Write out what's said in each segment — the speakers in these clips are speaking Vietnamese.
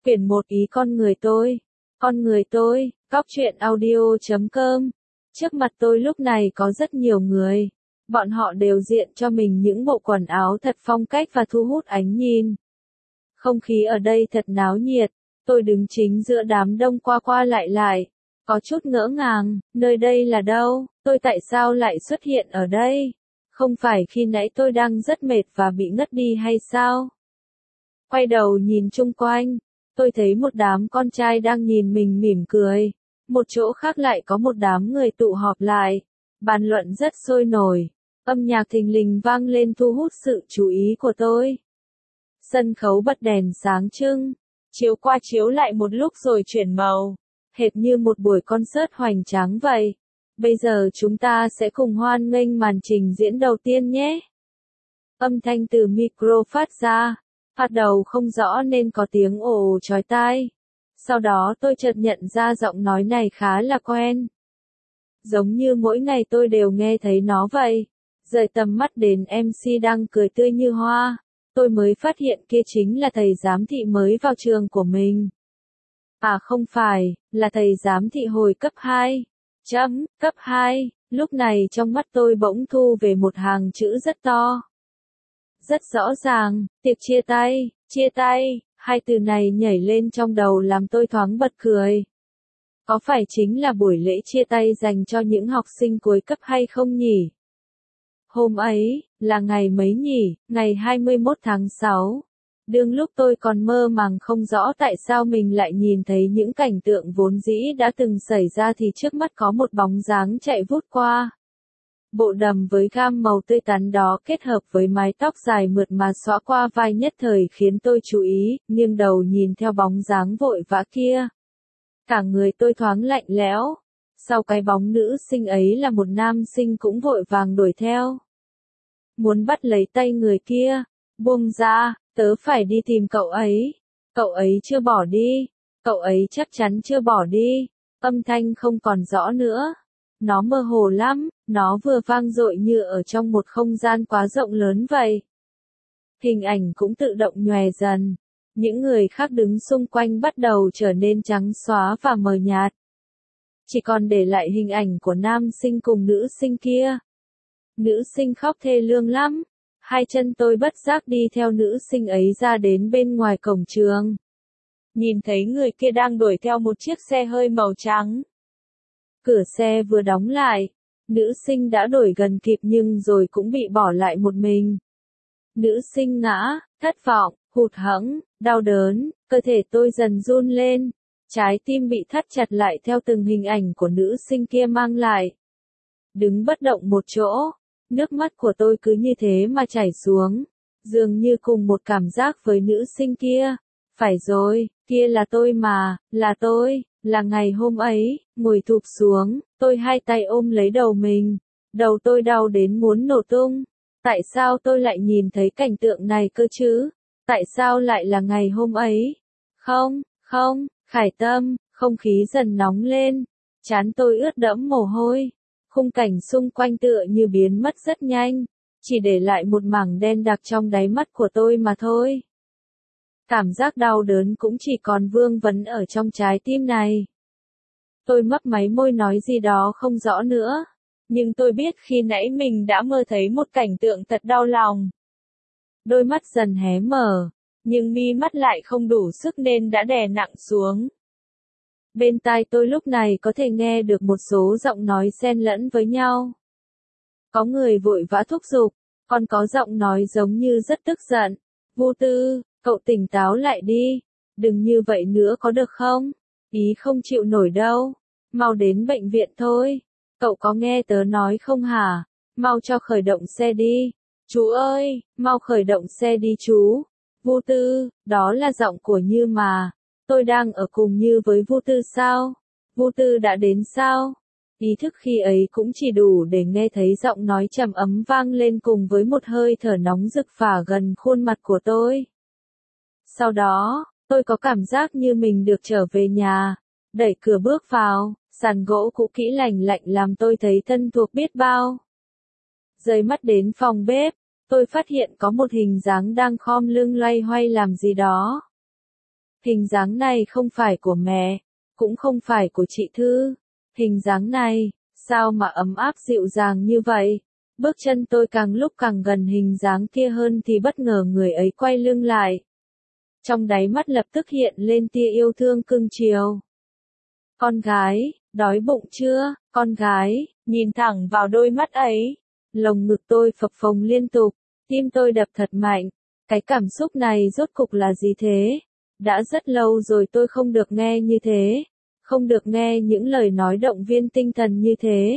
Quyển 1 Ý con người tôi. Con người tôi, Cóc truyện audio.com. Trước mặt tôi lúc này có rất nhiều người. Bọn họ đều diện cho mình những bộ quần áo thật phong cách và thu hút ánh nhìn. Không khí ở đây thật náo nhiệt. Tôi đứng chính giữa đám đông qua qua lại. Có chút ngỡ ngàng, nơi đây là đâu, tôi tại sao lại xuất hiện ở đây? Không phải khi nãy tôi đang rất mệt và bị ngất đi hay sao? Quay đầu nhìn chung quanh, tôi thấy một đám con trai đang nhìn mình mỉm cười. Một chỗ khác lại có một đám người tụ họp lại, bàn luận rất sôi nổi. Âm nhạc thình lình vang lên thu hút sự chú ý của tôi. Sân khấu bật đèn sáng trưng, chiếu qua chiếu lại một lúc rồi chuyển màu, hệt như một buổi concert hoành tráng vậy. Bây giờ chúng ta sẽ cùng hoan nghênh màn trình diễn đầu tiên nhé. Âm thanh từ micro phát ra, phát đầu không rõ nên có tiếng ồ chói tai. Sau đó tôi chợt nhận ra giọng nói này khá là quen. Giống như mỗi ngày tôi đều nghe thấy nó vậy. Rời tầm mắt đến MC đang cười tươi như hoa, tôi mới phát hiện kia chính là thầy giám thị mới vào trường của mình. À không phải, là thầy giám thị hồi cấp 2. Cấp 2, lúc này trong mắt tôi bỗng thu về một hàng chữ rất to. Rất rõ ràng, tiệc chia tay, hai từ này nhảy lên trong đầu làm tôi thoáng bật cười. Có phải chính là buổi lễ chia tay dành cho những học sinh cuối cấp hay không nhỉ? Hôm ấy, là ngày mấy nhỉ, ngày 21 tháng 6. Đương lúc tôi còn mơ màng không rõ tại sao mình lại nhìn thấy những cảnh tượng vốn dĩ đã từng xảy ra thì trước mắt có một bóng dáng chạy vút qua. Bộ đầm với gam màu tươi tắn đó kết hợp với mái tóc dài mượt mà xõa qua vai nhất thời khiến tôi chú ý, nghiêng đầu nhìn theo bóng dáng vội vã kia. Cả người tôi thoáng lạnh lẽo. Sau cái bóng nữ sinh ấy là một nam sinh cũng vội vàng đuổi theo. Muốn bắt lấy tay người kia, buông ra, tớ phải đi tìm cậu ấy. Cậu ấy chưa bỏ đi, cậu ấy chắc chắn chưa bỏ đi. Âm thanh không còn rõ nữa. Nó mơ hồ lắm, nó vừa vang dội như ở trong một không gian quá rộng lớn vậy. Hình ảnh cũng tự động nhòe dần. Những người khác đứng xung quanh bắt đầu trở nên trắng xóa và mờ nhạt. Chỉ còn để lại hình ảnh của nam sinh cùng nữ sinh kia. Nữ sinh khóc thê lương lắm. Hai chân tôi bất giác đi theo nữ sinh ấy ra đến bên ngoài cổng trường. Nhìn thấy người kia đang đuổi theo một chiếc xe hơi màu trắng. Cửa xe vừa đóng lại, nữ sinh đã đuổi gần kịp nhưng rồi cũng bị bỏ lại một mình. Nữ sinh ngã, thất vọng, hụt hẫng, đau đớn, cơ thể tôi dần run lên. Trái tim bị thắt chặt lại theo từng hình ảnh của nữ sinh kia mang lại. Đứng bất động một chỗ, nước mắt của tôi cứ như thế mà chảy xuống, dường như cùng một cảm giác với nữ sinh kia. Phải rồi, kia là tôi mà, là tôi, là ngày hôm ấy, ngồi thụp xuống, tôi hai tay ôm lấy đầu mình, đầu tôi đau đến muốn nổ tung. Tại sao tôi lại nhìn thấy cảnh tượng này cơ chứ? Tại sao lại là ngày hôm ấy? Không, Khải Tâm, không khí dần nóng lên, trán tôi ướt đẫm mồ hôi. Khung cảnh xung quanh tựa như biến mất rất nhanh, chỉ để lại một mảng đen đặc trong đáy mắt của tôi mà thôi. Cảm giác đau đớn cũng chỉ còn vương vấn ở trong trái tim này. Tôi mấp máy môi nói gì đó không rõ nữa, nhưng tôi biết khi nãy mình đã mơ thấy một cảnh tượng thật đau lòng. Đôi mắt dần hé mở, nhưng mi mắt lại không đủ sức nên đã đè nặng xuống. Bên tai tôi lúc này có thể nghe được một số giọng nói xen lẫn với nhau. Có người vội vã thúc giục, còn có giọng nói giống như rất tức giận. Vô Tư, cậu tỉnh táo lại đi, đừng như vậy nữa có được không? Ý không chịu nổi đâu, mau đến bệnh viện thôi. Cậu có nghe tớ nói không hả? Mau cho khởi động xe đi. Chú ơi, mau khởi động xe đi chú. Vô Tư, đó là giọng của Như mà. Tôi đang ở cùng Như với Vô Tư sao? Vô Tư đã đến sao? Ý thức khi ấy cũng chỉ đủ để nghe thấy giọng nói trầm ấm vang lên cùng với một hơi thở nóng rực phả gần khuôn mặt của tôi. Sau đó, tôi có cảm giác như mình được trở về nhà. Đẩy cửa bước vào, sàn gỗ cũ kỹ lành lạnh làm tôi thấy thân thuộc biết bao. Rời mắt đến phòng bếp, tôi phát hiện có một hình dáng đang khom lưng loay hoay làm gì đó. Hình dáng này không phải của mẹ, cũng không phải của chị Thư. Hình dáng này, sao mà ấm áp dịu dàng như vậy? Bước chân tôi càng lúc càng gần hình dáng kia hơn thì bất ngờ người ấy quay lưng lại. Trong đáy mắt lập tức hiện lên tia yêu thương cưng chiều. Con gái, đói bụng chưa, con gái, nhìn thẳng vào đôi mắt ấy. Lồng ngực tôi phập phồng liên tục, tim tôi đập thật mạnh. Cái cảm xúc này rốt cục là gì thế? Đã rất lâu rồi tôi không được nghe như thế. Không được nghe những lời nói động viên tinh thần như thế.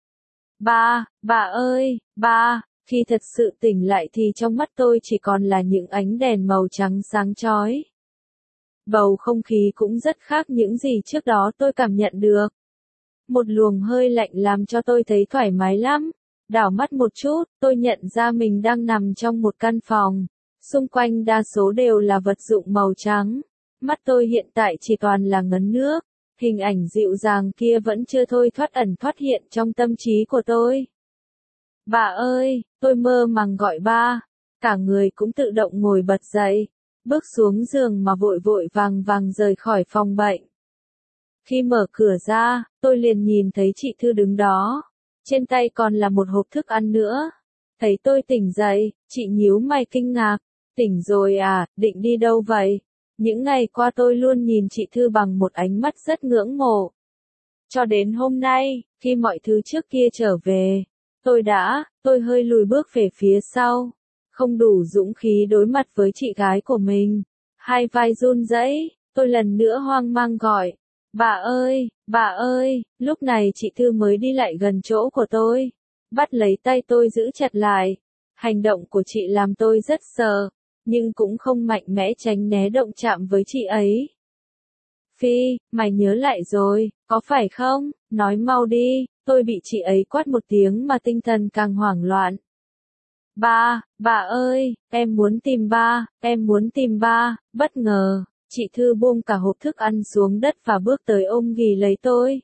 Bà ơi, ba, khi thật sự tỉnh lại thì trong mắt tôi chỉ còn là những ánh đèn màu trắng sáng chói. Bầu không khí cũng rất khác những gì trước đó tôi cảm nhận được. Một luồng hơi lạnh làm cho tôi thấy thoải mái lắm. Đảo mắt một chút, tôi nhận ra mình đang nằm trong một căn phòng. Xung quanh đa số đều là vật dụng màu trắng. Mắt tôi hiện tại chỉ toàn là ngấn nước. Hình ảnh dịu dàng kia vẫn chưa thôi thoát ẩn thoát hiện trong tâm trí của tôi. Bà ơi, tôi mơ màng gọi ba. Cả người cũng tự động ngồi bật dậy. Bước xuống giường mà vội vội vàng vàng rời khỏi phòng bệnh. Khi mở cửa ra, tôi liền nhìn thấy chị Thư đứng đó. Trên tay còn là một hộp thức ăn nữa. Thấy tôi tỉnh dậy, chị nhíu mày kinh ngạc. Tỉnh rồi à, định đi đâu vậy? Những ngày qua tôi luôn nhìn chị Thư bằng một ánh mắt rất ngưỡng mộ. Cho đến hôm nay, khi mọi thứ trước kia trở về, tôi hơi lùi bước về phía sau. Không đủ dũng khí đối mặt với chị gái của mình. Hai vai run rẩy, tôi lần nữa hoang mang gọi. Bà ơi, lúc này chị Thư mới đi lại gần chỗ của tôi. Bắt lấy tay tôi giữ chặt lại. Hành động của chị làm tôi rất sợ, nhưng cũng không mạnh mẽ tránh né động chạm với chị ấy. Phi, mày nhớ lại rồi, có phải không? Nói mau đi, tôi bị chị ấy quát một tiếng mà tinh thần càng hoảng loạn. Bà ơi, em muốn tìm ba, bất ngờ, chị Thư buông cả hộp thức ăn xuống đất và bước tới ôm ghì lấy tôi.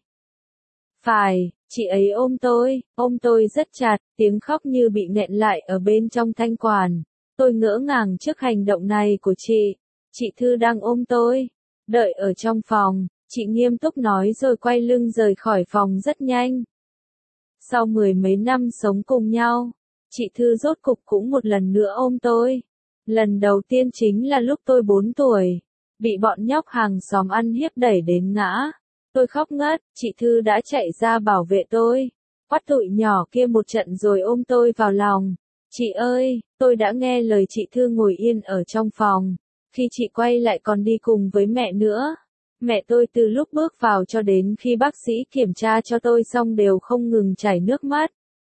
Phải, chị ấy ôm tôi rất chặt, tiếng khóc như bị nghẹn lại ở bên trong thanh quản. Tôi ngỡ ngàng trước hành động này của chị Thư đang ôm tôi. Đợi ở trong phòng, chị nghiêm túc nói rồi quay lưng rời khỏi phòng rất nhanh. Sau 10 mấy năm sống cùng nhau, chị Thư rốt cục cũng một lần nữa ôm tôi. Lần đầu tiên chính là lúc tôi 4 tuổi, bị bọn nhóc hàng xóm ăn hiếp đẩy đến ngã. Tôi khóc ngất, chị Thư đã chạy ra bảo vệ tôi. Quát tụi nhỏ kia một trận rồi ôm tôi vào lòng. Chị ơi, tôi đã nghe lời chị Thư ngồi yên ở trong phòng. Khi chị quay lại còn đi cùng với mẹ nữa. Mẹ tôi từ lúc bước vào cho đến khi bác sĩ kiểm tra cho tôi xong đều không ngừng chảy nước mắt.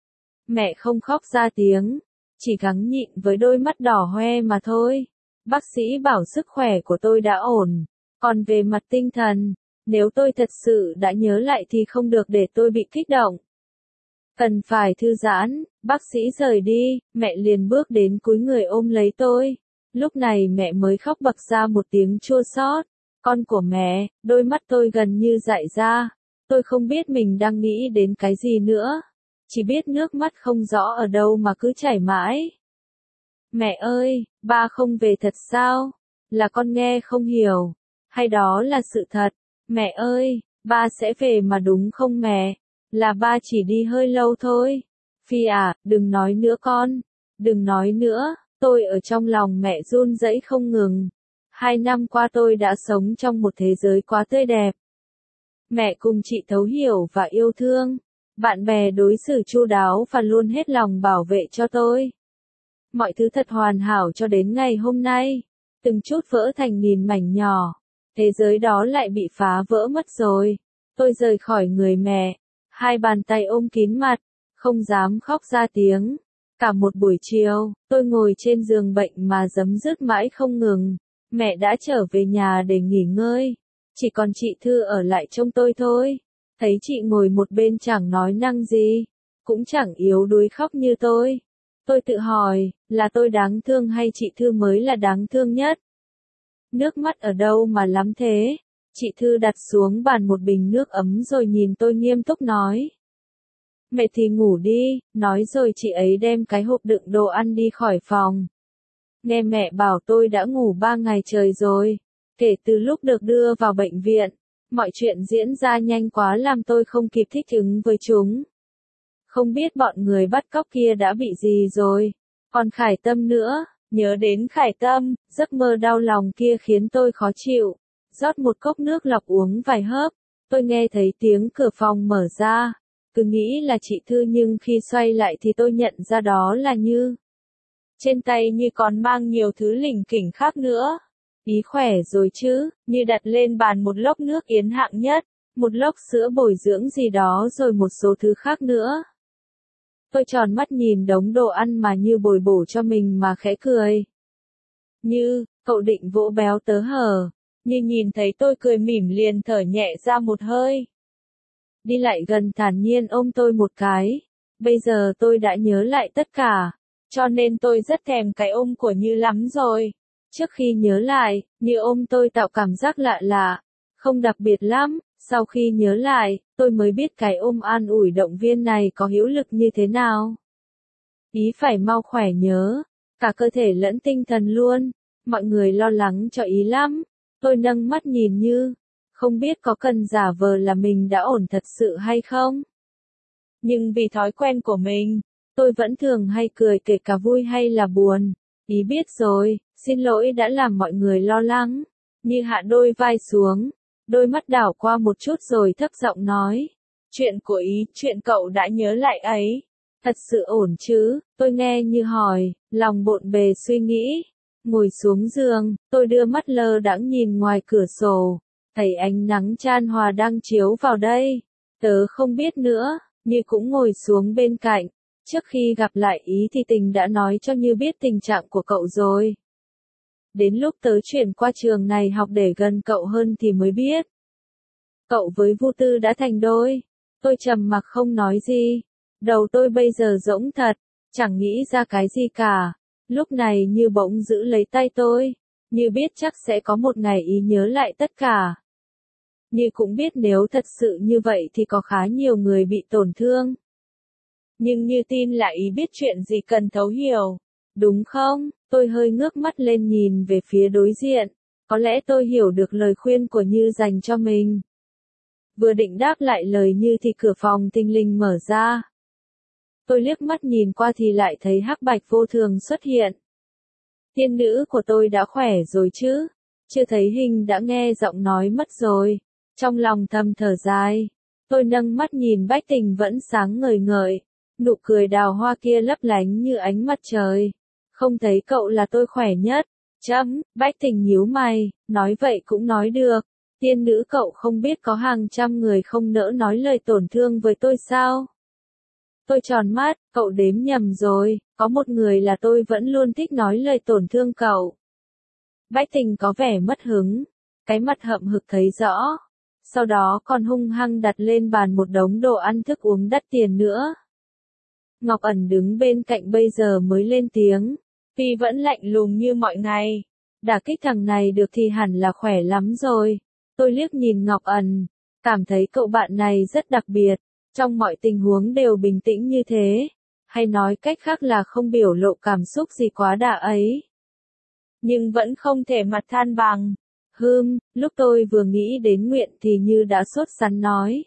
Mẹ không khóc ra tiếng, chỉ gắng nhịn với đôi mắt đỏ hoe mà thôi. Bác sĩ bảo sức khỏe của tôi đã ổn. Còn về mặt tinh thần, nếu tôi thật sự đã nhớ lại thì không được để tôi bị kích động. Cần phải thư giãn, bác sĩ rời đi, mẹ liền bước đến cúi người ôm lấy tôi. Lúc này mẹ mới khóc bật ra một tiếng chua xót. Con của mẹ, đôi mắt tôi gần như dại ra. Tôi không biết mình đang nghĩ đến cái gì nữa. Chỉ biết nước mắt không rõ ở đâu mà cứ chảy mãi. Mẹ ơi, ba không về thật sao? Là con nghe không hiểu. Hay đó là sự thật? Mẹ ơi, ba sẽ về mà đúng không mẹ? Là ba chỉ đi hơi lâu thôi. Phi à, đừng nói nữa con. Đừng nói nữa, tôi ở trong lòng mẹ run rẩy không ngừng. 2 năm qua tôi đã sống trong một thế giới quá tươi đẹp. Mẹ cùng chị thấu hiểu và yêu thương. Bạn bè đối xử chu đáo và luôn hết lòng bảo vệ cho tôi. Mọi thứ thật hoàn hảo cho đến ngày hôm nay. Từng chút vỡ thành nghìn mảnh nhỏ. Thế giới đó lại bị phá vỡ mất rồi. Tôi rời khỏi người mẹ. 2 bàn tay ôm kín mặt. Không dám khóc ra tiếng. Cả một buổi chiều, tôi ngồi trên giường bệnh mà giấm dứt mãi không ngừng. Mẹ đã trở về nhà để nghỉ ngơi. Chỉ còn chị Thư ở lại trông tôi thôi. Thấy chị ngồi một bên chẳng nói năng gì. Cũng chẳng yếu đuối khóc như tôi. Tôi tự hỏi, là tôi đáng thương hay chị Thư mới là đáng thương nhất? Nước mắt ở đâu mà lắm thế? Chị Thư đặt xuống bàn một bình nước ấm rồi nhìn tôi nghiêm túc nói. Mẹ thì ngủ đi, nói rồi chị ấy đem cái hộp đựng đồ ăn đi khỏi phòng. Nghe mẹ bảo tôi đã ngủ 3 ngày trời rồi. Kể từ lúc được đưa vào bệnh viện, mọi chuyện diễn ra nhanh quá làm tôi không kịp thích ứng với chúng. Không biết bọn người bắt cóc kia đã bị gì rồi. Còn Khải Tâm nữa, nhớ đến Khải Tâm, giấc mơ đau lòng kia khiến tôi khó chịu. Rót một cốc nước lọc uống vài hớp, tôi nghe thấy tiếng cửa phòng mở ra. Cứ nghĩ là chị Thư nhưng khi xoay lại thì tôi nhận ra đó là Như. Trên tay Như còn mang nhiều thứ lỉnh kỉnh khác nữa. Ý khỏe rồi chứ, Như đặt lên bàn một lốc nước yến hạng nhất, một lốc sữa bồi dưỡng gì đó rồi một số thứ khác nữa. Tôi tròn mắt nhìn đống đồ ăn mà Như bồi bổ cho mình mà khẽ cười. Như, cậu định vỗ béo tớ hở. Như nhìn thấy tôi cười mỉm liền thở nhẹ ra một hơi. Đi lại gần thản nhiên ôm tôi một cái. Bây giờ tôi đã nhớ lại tất cả, cho nên tôi rất thèm cái ôm của Như lắm rồi. Trước khi nhớ lại, Như ôm tôi tạo cảm giác lạ lạ, không đặc biệt lắm. Sau khi nhớ lại, tôi mới biết cái ôm an ủi động viên này có hữu lực như thế nào. Ý phải mau khỏe nhớ, cả cơ thể lẫn tinh thần luôn. Mọi người lo lắng cho Ý lắm. Tôi nâng mắt nhìn Như, không biết có cần giả vờ là mình đã ổn thật sự hay không. Nhưng vì thói quen của mình, tôi vẫn thường hay cười kể cả vui hay là buồn. Ý biết rồi, xin lỗi đã làm mọi người lo lắng. Như hạ đôi vai xuống, đôi mắt đảo qua một chút rồi thấp giọng nói. Chuyện của Ý, chuyện cậu đã nhớ lại ấy. Thật sự ổn chứ, tôi nghe Như hỏi, lòng bộn bề suy nghĩ. Ngồi xuống giường, tôi đưa mắt lơ đãng nhìn ngoài cửa sổ, thấy ánh nắng chan hòa đang chiếu vào đây. Tớ không biết nữa, Như cũng ngồi xuống bên cạnh. Trước khi gặp lại Ý thì Tình đã nói cho Như biết tình trạng của cậu rồi. Đến lúc tớ chuyển qua trường này học để gần cậu hơn thì mới biết. Cậu với Vu Tư đã thành đôi. Tôi trầm mặc không nói gì. Đầu tôi bây giờ rỗng thật, chẳng nghĩ ra cái gì cả. Lúc này Như bỗng giữ lấy tay tôi. Như biết chắc sẽ có một ngày Ý nhớ lại tất cả. Như cũng biết nếu thật sự như vậy thì có khá nhiều người bị tổn thương. Nhưng Như tin là Ý biết chuyện gì cần thấu hiểu. Đúng không? Tôi hơi ngước mắt lên nhìn về phía đối diện. Có lẽ tôi hiểu được lời khuyên của Như dành cho mình. Vừa định đáp lại lời Như thì cửa phòng thình lình mở ra. Tôi liếc mắt nhìn qua thì lại thấy Hắc Bạch vô thường xuất hiện. Tiên nữ của tôi đã khỏe rồi chứ? Chưa thấy hình đã nghe giọng nói mất rồi. Trong lòng thầm thở dài. Tôi nâng mắt nhìn Bách Tình vẫn sáng ngời ngời. Nụ cười đào hoa kia lấp lánh như ánh mặt trời. Không thấy cậu là tôi khỏe nhất. Bách Tình nhíu mày, nói vậy cũng nói được. Tiên nữ cậu không biết có hàng trăm người không nỡ nói lời tổn thương với tôi sao? Tôi tròn mắt, cậu đếm nhầm rồi, có một người là tôi vẫn luôn thích nói lời tổn thương cậu. Bách Tình có vẻ mất hứng, cái mặt hậm hực thấy rõ. Sau đó còn hung hăng đặt lên bàn một đống đồ ăn thức uống đắt tiền nữa. Ngọc Ẩn đứng bên cạnh bây giờ mới lên tiếng. Vì vẫn lạnh lùng như mọi ngày. Đả kích thằng này được thì hẳn là khỏe lắm rồi. Tôi liếc nhìn Ngọc Ẩn, cảm thấy cậu bạn này rất đặc biệt. Trong mọi tình huống đều bình tĩnh như thế. Hay nói cách khác là không biểu lộ cảm xúc gì quá đà ấy. Nhưng vẫn không thể mặt than bằng. Lúc tôi vừa nghĩ đến Nguyện thì Như đã sốt sắng nói.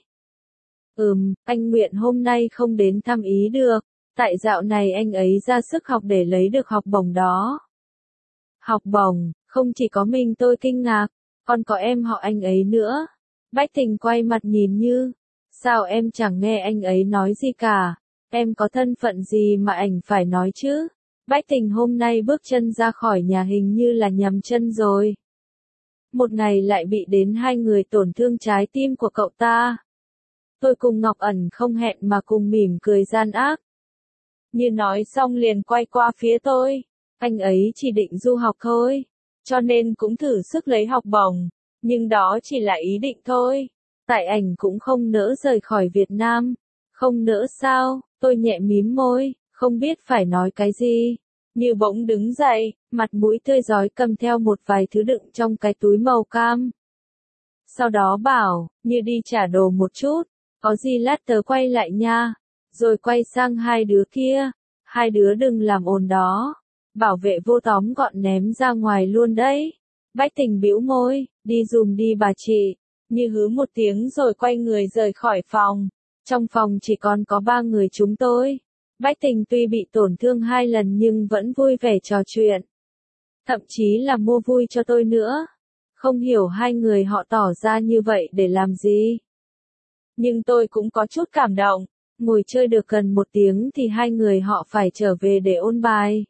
Anh Nguyện hôm nay không đến thăm Ý được. Tại dạo này anh ấy ra sức học để lấy được học bổng đó. Học bổng, không chỉ có mình tôi kinh ngạc, còn có em họ anh ấy nữa. Bách Tình quay mặt nhìn Như. Sao em chẳng nghe anh ấy nói gì cả? Em có thân phận gì mà ảnh phải nói chứ? Bách Tình hôm nay bước chân ra khỏi nhà hình như là nhầm chân rồi. Một ngày lại bị đến hai người tổn thương trái tim của cậu ta. Tôi cùng Ngọc Ẩn không hẹn mà cùng mỉm cười gian ác. Như nói xong liền quay qua phía tôi. Anh ấy chỉ định du học thôi. Cho nên cũng thử sức lấy học bổng. Nhưng đó chỉ là ý định thôi. Tại ảnh cũng không nỡ rời khỏi Việt Nam. Không nỡ sao? Tôi nhẹ mím môi, không biết phải nói cái gì. Như bỗng đứng dậy, mặt mũi tươi rói cầm theo một vài thứ đựng trong cái túi màu cam. Sau đó bảo, Như đi trả đồ một chút. Có gì lát tớ quay lại nha. Rồi quay sang hai đứa kia. Hai đứa đừng làm ồn đó. Bảo vệ vô tóm gọn ném ra ngoài luôn đấy. Bách Tình bĩu môi, đi giùm đi bà chị, như hứ một tiếng rồi quay người rời khỏi phòng. Trong phòng chỉ còn có 3 người chúng tôi. Bách Tình tuy bị tổn thương 2 lần nhưng vẫn vui vẻ trò chuyện. Thậm chí là mua vui cho tôi nữa. Không hiểu hai người họ tỏ ra như vậy để làm gì. Nhưng tôi cũng có chút cảm động. Ngồi chơi được gần 1 tiếng thì hai người họ phải trở về để ôn bài.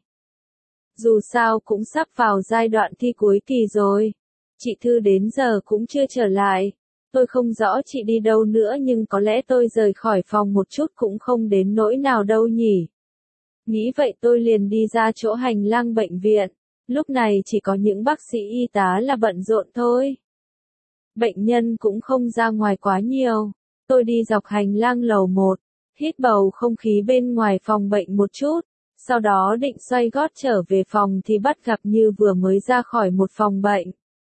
Dù sao cũng sắp vào giai đoạn thi cuối kỳ rồi. Chị Thư đến giờ cũng chưa trở lại. Tôi không rõ chị đi đâu nữa nhưng có lẽ tôi rời khỏi phòng một chút cũng không đến nỗi nào đâu nhỉ. Nghĩ vậy tôi liền đi ra chỗ hành lang bệnh viện. Lúc này chỉ có những bác sĩ y tá là bận rộn thôi. Bệnh nhân cũng không ra ngoài quá nhiều. Tôi đi dọc hành lang lầu 1, hít bầu không khí bên ngoài phòng bệnh một chút. Sau đó định xoay gót trở về phòng thì bắt gặp Như vừa mới ra khỏi một phòng bệnh.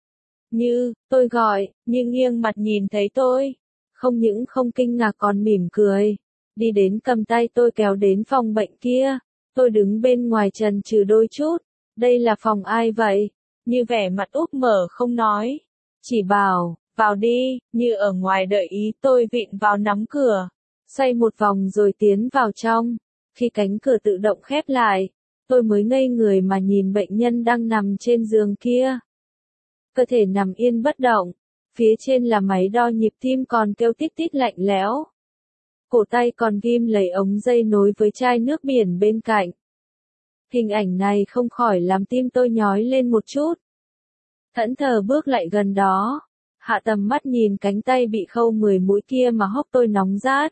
Như, tôi gọi, Như nghiêng mặt nhìn thấy tôi. Không những không kinh ngạc còn mỉm cười. Đi đến cầm tay tôi kéo đến phòng bệnh kia. Tôi đứng bên ngoài chần chừ đôi chút. Đây là phòng ai vậy? Như vẻ mặt úp mở không nói. Chỉ bảo, vào đi, Như ở ngoài đợi ý tôi vịn vào nắm cửa. Xoay một vòng rồi tiến vào trong. Khi cánh cửa tự động khép lại, tôi mới ngây người mà nhìn bệnh nhân đang nằm trên giường kia. Cơ thể nằm yên bất động, phía trên là máy đo nhịp tim còn kêu tít tít lạnh lẽo. Cổ tay còn ghim lấy ống dây nối với chai nước biển bên cạnh. Hình ảnh này không khỏi làm tim tôi nhói lên một chút. Thẫn thờ bước lại gần đó, hạ tầm mắt nhìn cánh tay bị khâu 10 mũi kia mà hốc tôi nóng rát.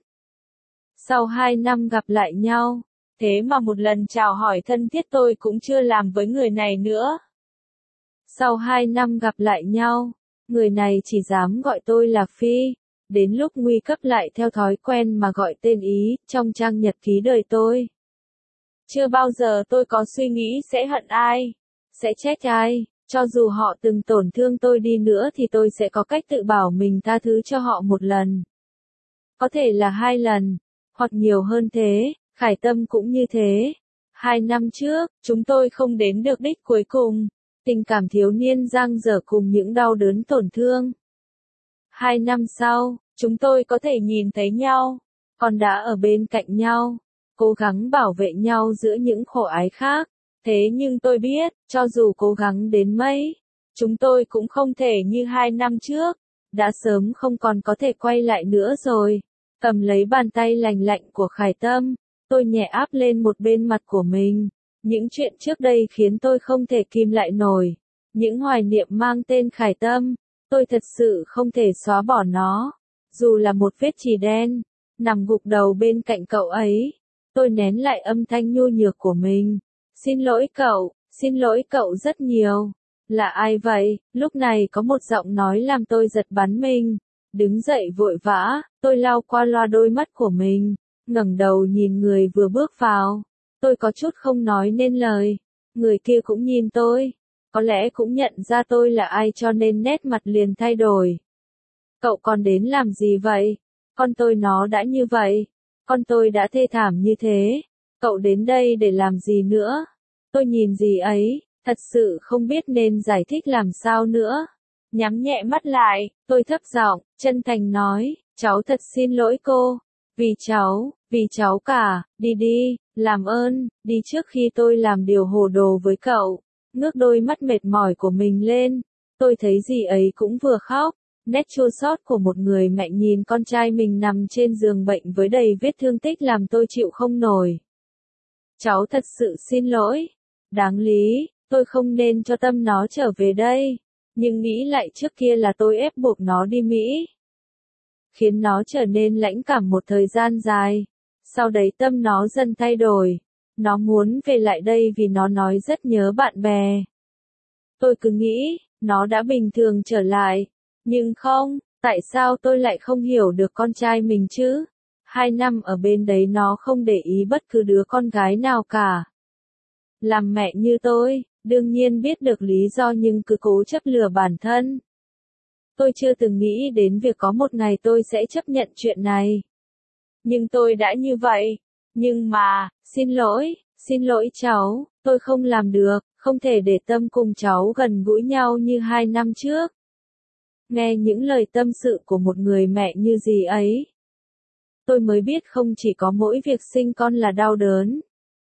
Sau 2 năm gặp lại nhau, thế mà một lần chào hỏi thân thiết tôi cũng chưa làm với người này nữa. Sau 2 năm gặp lại nhau, người này chỉ dám gọi tôi là Phi, đến lúc nguy cấp lại theo thói quen mà gọi tên Ý, trong trang nhật ký đời tôi. Chưa bao giờ tôi có suy nghĩ sẽ hận ai, sẽ trách ai, cho dù họ từng tổn thương tôi đi nữa thì tôi sẽ có cách tự bảo mình tha thứ cho họ một lần. Có thể là 2 lần, hoặc nhiều hơn thế, Khải Tâm cũng như thế. 2 năm trước, chúng tôi không đến được đích cuối cùng. Tình cảm thiếu niên dang dở cùng những đau đớn tổn thương. 2 năm sau, chúng tôi có thể nhìn thấy nhau, còn đã ở bên cạnh nhau, cố gắng bảo vệ nhau giữa những khổ ái khác. Thế nhưng tôi biết, cho dù cố gắng đến mấy, chúng tôi cũng không thể như 2 năm trước, đã sớm không còn có thể quay lại nữa rồi. Cầm lấy bàn tay lành lạnh của Khải Tâm, tôi nhẹ áp lên một bên mặt của mình. Những chuyện trước đây khiến tôi không thể kìm lại nổi. Những hoài niệm mang tên Khải Tâm, tôi thật sự không thể xóa bỏ nó. Dù là một vết chì đen, nằm gục đầu bên cạnh cậu ấy, tôi nén lại âm thanh nhu nhược của mình. Xin lỗi cậu rất nhiều. Là ai vậy? Lúc này có một giọng nói làm tôi giật bắn mình. Đứng dậy vội vã, tôi lau qua loa đôi mắt của mình, ngẩng đầu nhìn người vừa bước vào. Tôi có chút không nói nên lời. Người kia cũng nhìn tôi, có lẽ cũng nhận ra tôi là ai cho nên nét mặt liền thay đổi. Cậu còn đến làm gì vậy? Con tôi nó đã như vậy. Con tôi đã thê thảm như thế. Cậu đến đây để làm gì nữa? Tôi nhìn gì ấy, thật sự không biết nên giải thích làm sao nữa. Nhắm nhẹ mắt lại, tôi thấp giọng, chân thành nói, cháu thật xin lỗi cô. Vì cháu cả, đi, làm ơn, đi trước khi tôi làm điều hồ đồ với cậu. Ngước đôi mắt mệt mỏi của mình lên, tôi thấy gì ấy cũng vừa khóc. Nét chua xót của một người mẹ nhìn con trai mình nằm trên giường bệnh với đầy vết thương tích làm tôi chịu không nổi. Cháu thật sự xin lỗi. Đáng lý, tôi không nên cho Tâm nó trở về đây. Nhưng nghĩ lại trước kia là tôi ép buộc nó đi Mỹ, khiến nó trở nên lãnh cảm một thời gian dài. Sau đấy tâm nó dần thay đổi. Nó muốn về lại đây vì nó nói rất nhớ bạn bè. Tôi cứ nghĩ, nó đã bình thường trở lại. Nhưng không, tại sao tôi lại không hiểu được con trai mình chứ? 2 năm ở bên đấy nó không để ý bất cứ đứa con gái nào cả. Làm mẹ như tôi, đương nhiên biết được lý do nhưng cứ cố chấp lừa bản thân. Tôi chưa từng nghĩ đến việc có một ngày tôi sẽ chấp nhận chuyện này. Nhưng tôi đã như vậy. Nhưng mà, xin lỗi cháu, tôi không làm được, không thể để Tâm cùng cháu gần gũi nhau như 2 năm trước. Nghe những lời tâm sự của một người mẹ như dì ấy, tôi mới biết không chỉ có mỗi việc sinh con là đau đớn.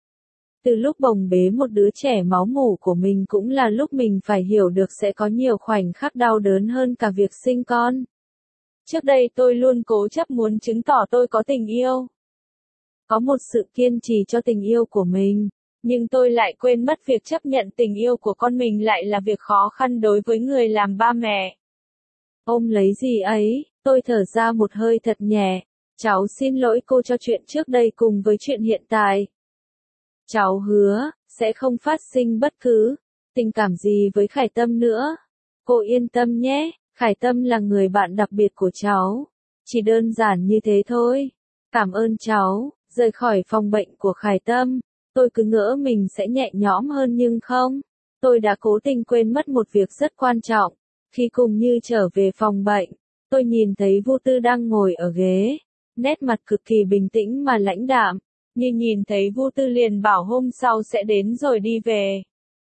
Từ lúc bồng bế một đứa trẻ máu mủ của mình cũng là lúc mình phải hiểu được sẽ có nhiều khoảnh khắc đau đớn hơn cả việc sinh con. Trước đây tôi luôn cố chấp muốn chứng tỏ tôi có tình yêu. Có một sự kiên trì cho tình yêu của mình, nhưng tôi lại quên mất việc chấp nhận tình yêu của con mình lại là việc khó khăn đối với người làm ba mẹ. Ôm lấy dì ấy, tôi thở ra một hơi thật nhẹ. Cháu xin lỗi cô cho chuyện trước đây cùng với chuyện hiện tại. Cháu hứa, sẽ không phát sinh bất cứ tình cảm gì với Khải Tâm nữa. Cô yên tâm nhé, Khải Tâm là người bạn đặc biệt của cháu. Chỉ đơn giản như thế thôi. Cảm ơn cháu. Rời khỏi phòng bệnh của Khải Tâm, tôi cứ ngỡ mình sẽ nhẹ nhõm hơn nhưng không. Tôi đã cố tình quên mất một việc rất quan trọng. Khi cùng Như trở về phòng bệnh, tôi nhìn thấy Vu Tư đang ngồi ở ghế, nét mặt cực kỳ bình tĩnh mà lãnh đạm. Như nhìn thấy Vu Tư liền bảo hôm sau sẽ đến rồi đi về.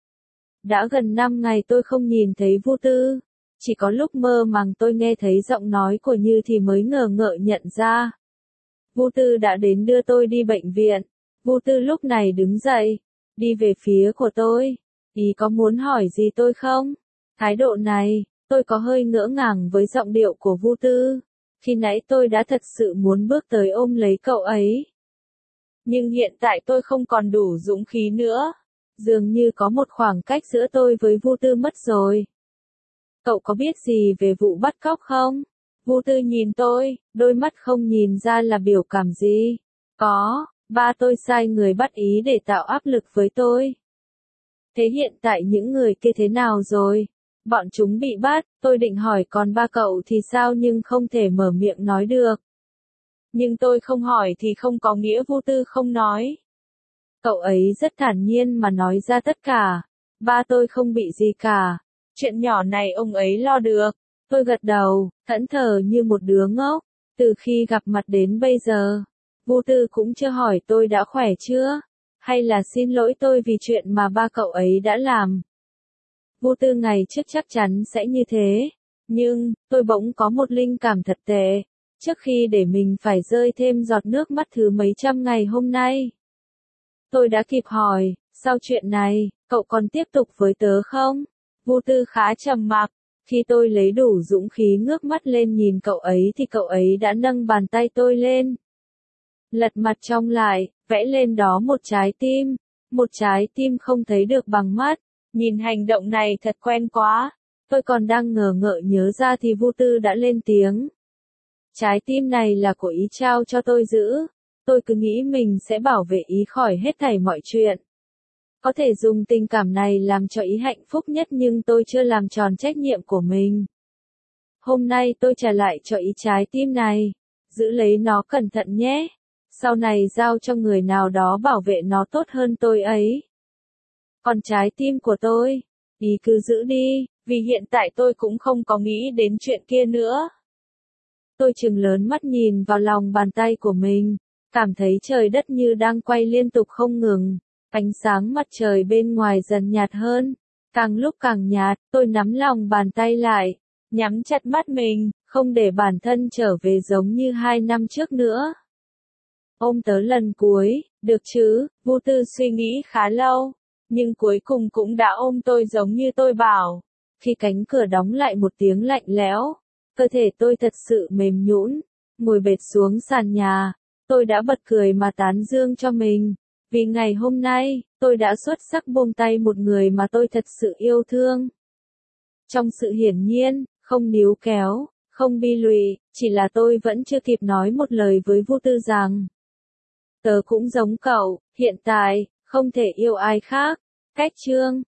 Đã gần 5 ngày tôi không nhìn thấy Vu Tư, chỉ có lúc mơ màng tôi nghe thấy giọng nói của Như thì mới ngờ ngợ nhận ra. Vu Tư đã đến đưa tôi đi bệnh viện. Vu Tư lúc này đứng dậy, đi về phía của tôi. Ý có muốn hỏi gì tôi không? Thái độ này, tôi có hơi ngỡ ngàng với giọng điệu của Vu Tư. Khi nãy tôi đã thật sự muốn bước tới ôm lấy cậu ấy. Nhưng hiện tại tôi không còn đủ dũng khí nữa. Dường như có một khoảng cách giữa tôi với Vu Tư mất rồi. Cậu có biết gì về vụ bắt cóc không? Vu Tư nhìn tôi, đôi mắt không nhìn ra là biểu cảm gì. Có, ba tôi sai người bắt ý để tạo áp lực với tôi. Thế hiện tại những người kia thế nào rồi? Bọn chúng bị bắt, tôi định hỏi còn ba cậu thì sao nhưng không thể mở miệng nói được. Nhưng tôi không hỏi thì không có nghĩa Vu Tư không nói. Cậu ấy rất thản nhiên mà nói ra tất cả. Ba tôi không bị gì cả. Chuyện nhỏ này ông ấy lo được. Tôi gật đầu, thẫn thờ như một đứa ngốc. Từ khi gặp mặt đến bây giờ, Vu Tư cũng chưa hỏi tôi đã khỏe chưa, hay là xin lỗi tôi vì chuyện mà ba cậu ấy đã làm. Vu Tư ngày trước chắc chắn sẽ như thế, nhưng tôi bỗng có một linh cảm thật tệ, trước khi để mình phải rơi thêm giọt nước mắt thứ mấy trăm ngày hôm nay. Tôi đã kịp hỏi, sau chuyện này, cậu còn tiếp tục với tớ không? Vu Tư khá trầm mặc. Khi tôi lấy đủ dũng khí ngước mắt lên nhìn cậu ấy thì cậu ấy đã nâng bàn tay tôi lên. Lật mặt trong lại, vẽ lên đó một trái tim. Một trái tim không thấy được bằng mắt. Nhìn hành động này thật quen quá. Tôi còn đang ngờ ngợ nhớ ra thì Vu Tư đã lên tiếng. Trái tim này là của ý trao cho tôi giữ. Tôi cứ nghĩ mình sẽ bảo vệ ý khỏi hết thảy mọi chuyện. Có thể dùng tình cảm này làm cho ý hạnh phúc nhất nhưng tôi chưa làm tròn trách nhiệm của mình. Hôm nay tôi trả lại cho ý trái tim này. Giữ lấy nó cẩn thận nhé. Sau này giao cho người nào đó bảo vệ nó tốt hơn tôi ấy. Còn trái tim của tôi, ý cứ giữ đi, vì hiện tại tôi cũng không có nghĩ đến chuyện kia nữa. Tôi trừng lớn mắt nhìn vào lòng bàn tay của mình, cảm thấy trời đất như đang quay liên tục không ngừng. Ánh sáng mặt trời bên ngoài dần nhạt hơn, càng lúc càng nhạt, tôi nắm lòng bàn tay lại, nhắm chặt mắt mình, không để bản thân trở về giống như 2 năm trước nữa. Ôm tớ lần cuối, được chứ? Vu Tư suy nghĩ khá lâu, nhưng cuối cùng cũng đã ôm tôi giống như tôi bảo. Khi cánh cửa đóng lại một tiếng lạnh lẽo, cơ thể tôi thật sự mềm nhũn, ngồi bệt xuống sàn nhà, tôi đã bật cười mà tán dương cho mình. Vì ngày hôm nay, tôi đã xuất sắc buông tay một người mà tôi thật sự yêu thương. Trong sự hiển nhiên, không níu kéo, không bi lụy, chỉ là tôi vẫn chưa kịp nói một lời với Vu Tư rằng. Tớ cũng giống cậu, hiện tại, không thể yêu ai khác. Cách chương